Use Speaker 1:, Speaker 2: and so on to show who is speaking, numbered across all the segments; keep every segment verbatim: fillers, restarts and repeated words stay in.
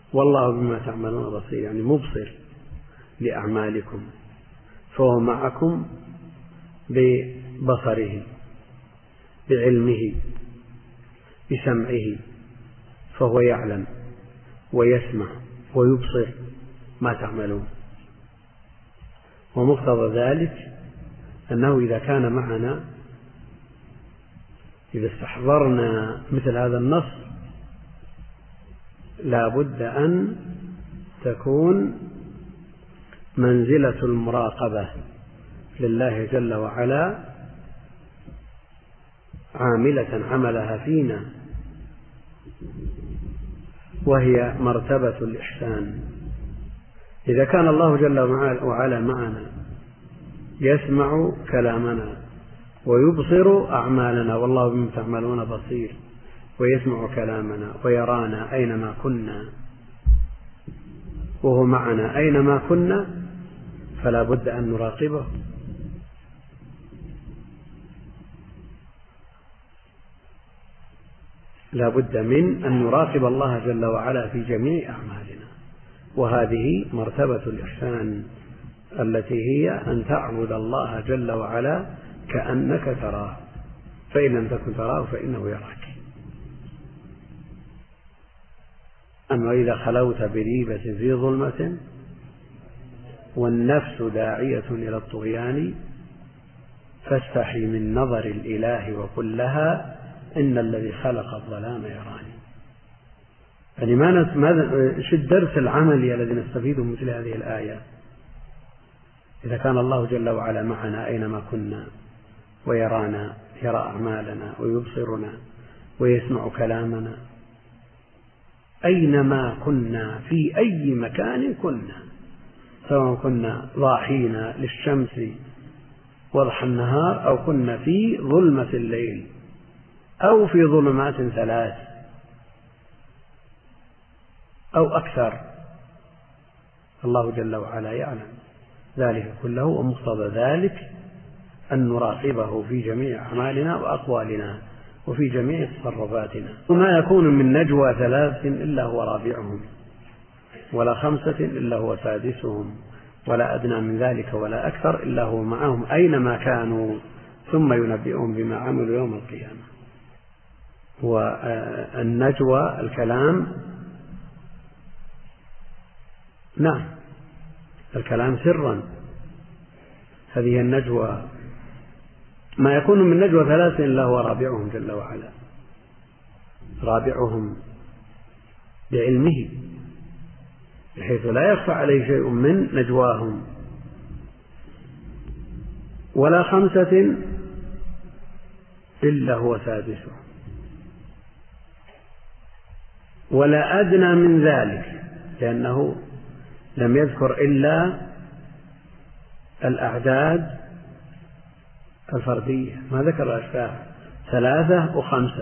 Speaker 1: والله بما تعملون بصير، يعني مبصر لأعمالكم، فهو معكم ببصره بعلمه بسمعه، فهو يعلم ويسمع ويبصر ما تعملون. ومقتضى ذلك أنه إذا كان معنا، إذا استحضرنا مثل هذا النص، لا بد أن تكون منزلة المراقبة لله جل وعلا عاملة عملها فينا، وهي مرتبة الإحسان. إذا كان الله جل وعلا معنا يسمع كلامنا ويبصر أعمالنا، والله بما تعملون بصير، ويسمع كلامنا ويرانا أينما كنا، وهو معنا أينما كنا، فلا بد أن نراقبه. لا بد من أن نراقب الله جل وعلا في جميع أعمالنا، وهذه مرتبة الإحسان التي هي أن تعبد الله جل وعلا كأنك تراه، فإن لم تكن تراه فإنه يراك. أما إذا خلوت بريبة في ظلمة والنفس داعية إلى الطغيان، فاستحي من نظر الإله وقل لها إن الذي خلق الظلام يراني. يعني ماذا شو الدرس العملي الذي نستفيده من مثل هذه الآية؟ إذا كان الله جل وعلا معنا أينما كنا ويرانا، يرى أعمالنا ويبصرنا ويسمع كلامنا أينما كنا، في أي مكان كنا، سواء كنا ضاحين للشمس وضح النهار، أو كنا في ظلمة الليل، أو في ظلمات ثلاث أو أكثر، الله جل وعلا يعلم ذلك كله. ومقتضى ذلك أن نراقبه في جميع أعمالنا وأقوالنا وفي جميع تصرفاتنا. وما يكون من نجوى ثلاث إلا هو رابعهم، ولا خمسة إلا هو سادسهم، ولا أدنى من ذلك ولا أكثر إلا هو معهم أينما كانوا، ثم ينبئهم بما عملوا يوم القيامة. والنجوى الكلام، نعم الكلام سرا، هذه النجوى. ما يكون من نجوى ثلاث إلا هو رابعهم جل وعلا، رابعهم بعلمه بحيث لا يخفى عليه شيء من نجواهم. ولا خمسة إلا هو سادسهم، ولا أدنى من ذلك، لأنه لم يذكر إلا الأعداد الفردية، ما ذكر الأشباه ثلاثة وخمسة.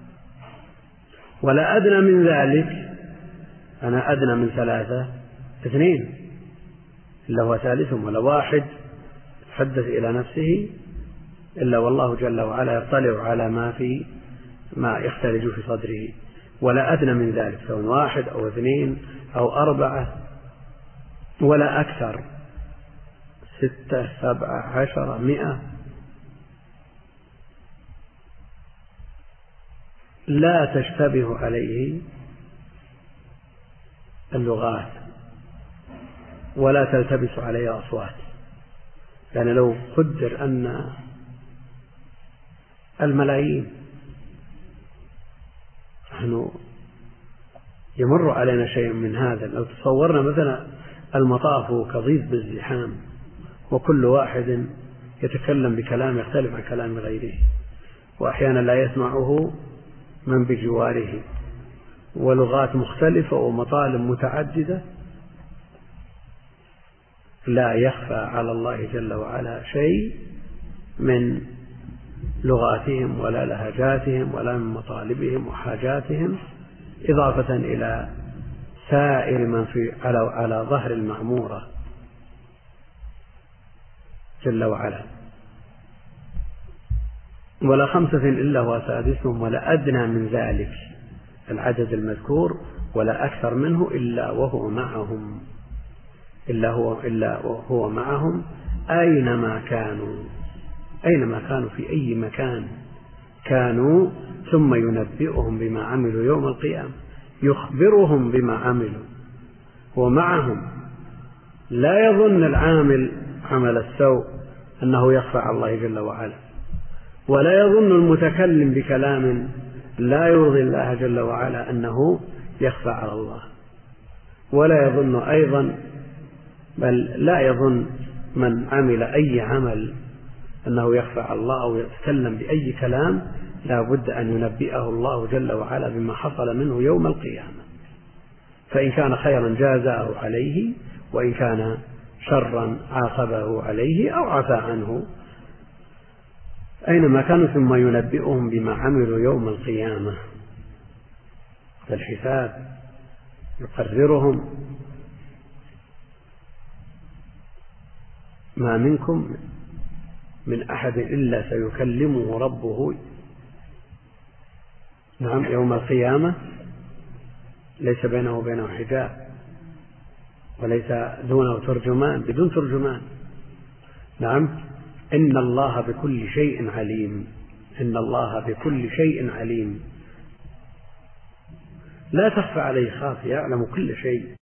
Speaker 1: ولا أدنى من ذلك، أنا أدنى من ثلاثة اثنين إلا هو ثالثهم، ولا واحد يتحدث إلى نفسه إلا والله جل وعلا يطلع على ما في ما يختلج في صدره. ولا أدنى من ذلك، سواء واحد أو اثنين أو أربعة ولا أكثر، ستة سبعة عشر مئة، لا تشتبه عليه اللغات ولا تلتبس عليه أصوات. لأن يعني لو قدر أن الملايين نحن يمر علينا شيء من هذا، لو تصورنا مثلا المطاف كضيف بالزحام، وكل واحد يتكلم بكلام يختلف عن كلام غيره، وأحيانا لا يسمعه من بجواره، ولغات مختلفة ومطالب متعددة، لا يخفى على الله جل وعلا شيء من لغاتهم ولا لهجاتهم ولا من مطالبهم وحاجاتهم، إضافة إلى سائر من في على على ظهر المعمورة جل وعلا. ولا خمسة إلا هو سادسهم، ولا أدنى من ذلك العدد المذكور ولا أكثر منه إلا وهو معهم إلا هو إلا وهو معهم أينما كانوا أينما كانوا في أي مكان كانوا، ثم ينبئهم بما عملوا يوم القيامة، يخبرهم بما عملوا ومعهم. لا يظن العامل عمل السوء أنه يخفى على الله جل وعلا، ولا يظن المتكلم بكلام لا يرضي الله جل وعلا أنه يخفى على الله، ولا يظن أيضا، بل لا يظن من عمل أي عمل أنه يخفى على الله أو يتكلم بأي كلام، لا بد أن ينبئه الله جل وعلا بما حصل منه يوم القيامة، فإن كان خيرا جازاه عليه، وإن كان شرا عاقبه عليه أو عفى عنه، أينما كانوا، ثم ينبئهم بما عملوا يوم القيامة فالحساب، يقررهم ما منكم من أحد إلا سيكلمه ربه نعم يوم القيامة، ليس بينه وبينه حجاب، وليس دونه ترجمان، بدون ترجمان. نعم، إن الله بكل شيء عليم، إن الله بكل شيء عليم، لا تخفى عليه خافية، يعلم كل شيء.